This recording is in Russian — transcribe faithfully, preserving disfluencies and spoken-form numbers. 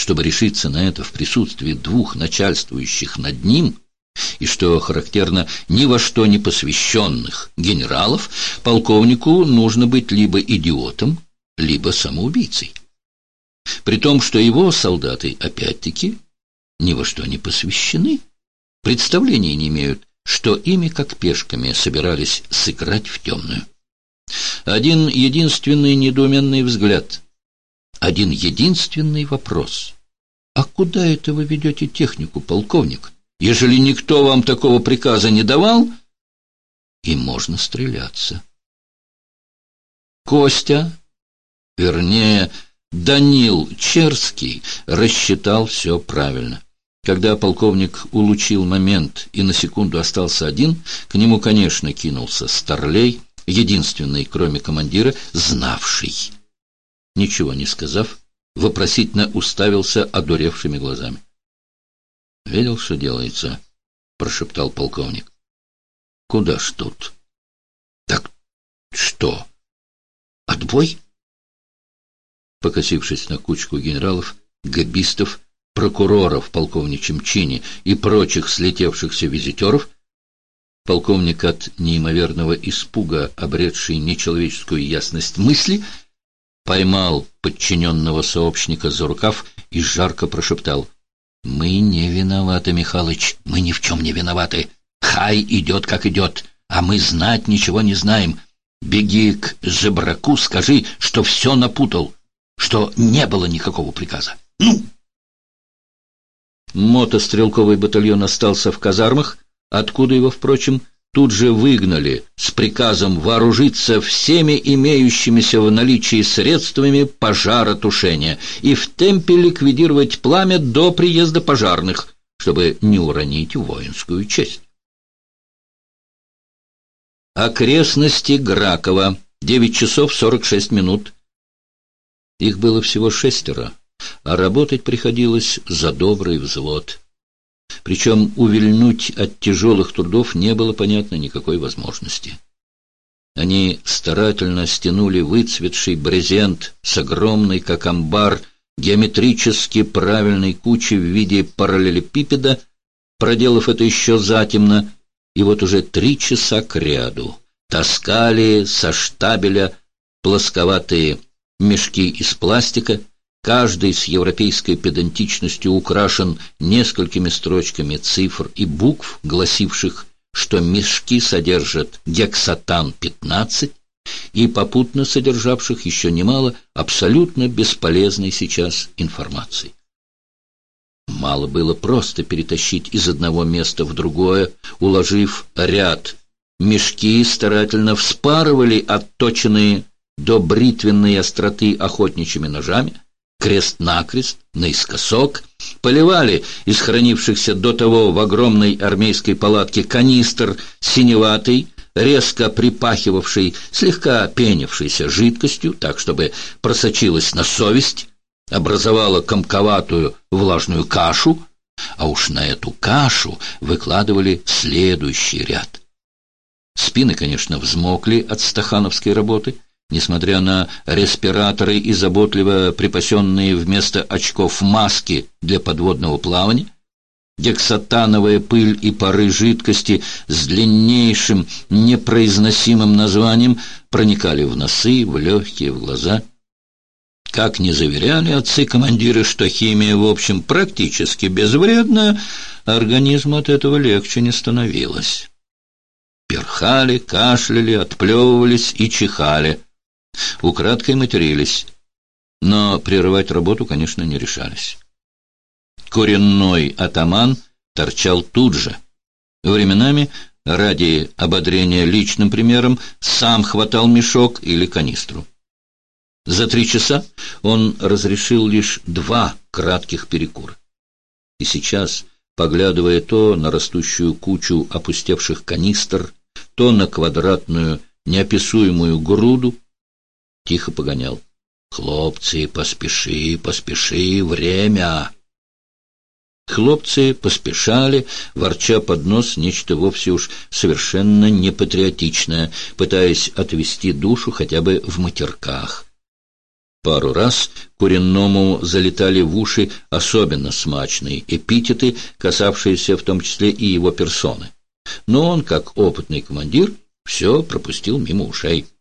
чтобы решиться на это в присутствии двух начальствующих над ним, и, что характерно, ни во что не посвященных генералов, полковнику нужно быть либо идиотом, либо самоубийцей. При том, что его солдаты, опять-таки, ни во что не посвящены, представления не имеют, что ими, как пешками, собирались сыграть в темную. Один единственный недоуменный взгляд, один единственный вопрос. А куда это вы ведете технику, полковник? Ежели никто вам такого приказа не давал, и можно стреляться. Костя, вернее, Данил Черский рассчитал все правильно. Когда полковник улучил момент и на секунду остался один, к нему, конечно, кинулся Старлей, единственный, кроме командира, знавший. Ничего не сказав, вопросительно уставился одуревшими глазами. — Видел, что делается? — прошептал полковник. — Куда ж тут? — Так что? Отбой? Покосившись на кучку генералов, габистов, прокуроров в полковничьем чине и прочих слетевшихся визитеров, полковник от неимоверного испуга, обретший нечеловеческую ясность мысли, поймал подчиненного сообщника за рукав и жарко прошептал: «Мы не виноваты, Михалыч, мы ни в чем не виноваты. Хай идет, как идет, а мы знать ничего не знаем. Беги к жебраку, скажи, что все напутал, что не было никакого приказа. Ну!» Мотострелковый батальон остался в казармах, откуда его, впрочем, тут же выгнали с приказом вооружиться всеми имеющимися в наличии средствами пожаротушения и в темпе ликвидировать пламя до приезда пожарных, чтобы не уронить воинскую честь. Окрестности Гракова. Девять часов сорок шесть минут. Их было всего шестеро, а работать приходилось за добрый взвод. Причем увильнуть от тяжелых трудов не было, понятно, никакой возможности. Они старательно стянули выцветший брезент с огромной, как амбар, геометрически правильной кучи в виде параллелепипеда, проделав это еще затемно, и вот уже три часа кряду таскали со штабеля плосковатые мешки из пластика, каждый с европейской педантичностью украшен несколькими строчками цифр и букв, гласивших, что мешки содержат гексатан пятнадцать, и попутно содержавших еще немало абсолютно бесполезной сейчас информации. Мало было просто перетащить из одного места в другое, уложив ряд. Мешки старательно вспарывали отточенные до бритвенной остроты охотничьими ножами, крест-накрест, наискосок, поливали из хранившихся до того в огромной армейской палатке канистр синеватый, резко припахивавший, слегка пенившейся жидкостью, так, чтобы просочилась на совесть, образовала комковатую влажную кашу, а уж на эту кашу выкладывали следующий ряд. Спины, конечно, взмокли от стахановской работы, несмотря на респираторы и заботливо припасенные вместо очков маски для подводного плавания. Гексатановая пыль и пары жидкости с длиннейшим непроизносимым названием проникали в носы, в легкие, в глаза. Как ни заверяли отцы-командиры, что химия, в общем, практически безвредная, организму от этого легче не становилось. Перхали, кашляли, отплевывались и чихали. Украдкой матерились, но прерывать работу, конечно, не решались. Коренной атаман торчал тут же. Временами, ради ободрения личным примером, сам хватал мешок или канистру. За три часа он разрешил лишь два кратких перекура. И сейчас, поглядывая то на растущую кучу опустевших канистр, то на квадратную неописуемую груду, тихо погонял: «Хлопцы, поспеши, поспеши, время!» Хлопцы поспешали, ворча под нос нечто вовсе уж совершенно непатриотичное, пытаясь отвести душу хотя бы в матерках. Пару раз Куренному залетали в уши особенно смачные эпитеты, касавшиеся в том числе и его персоны. Но он, как опытный командир, все пропустил мимо ушей.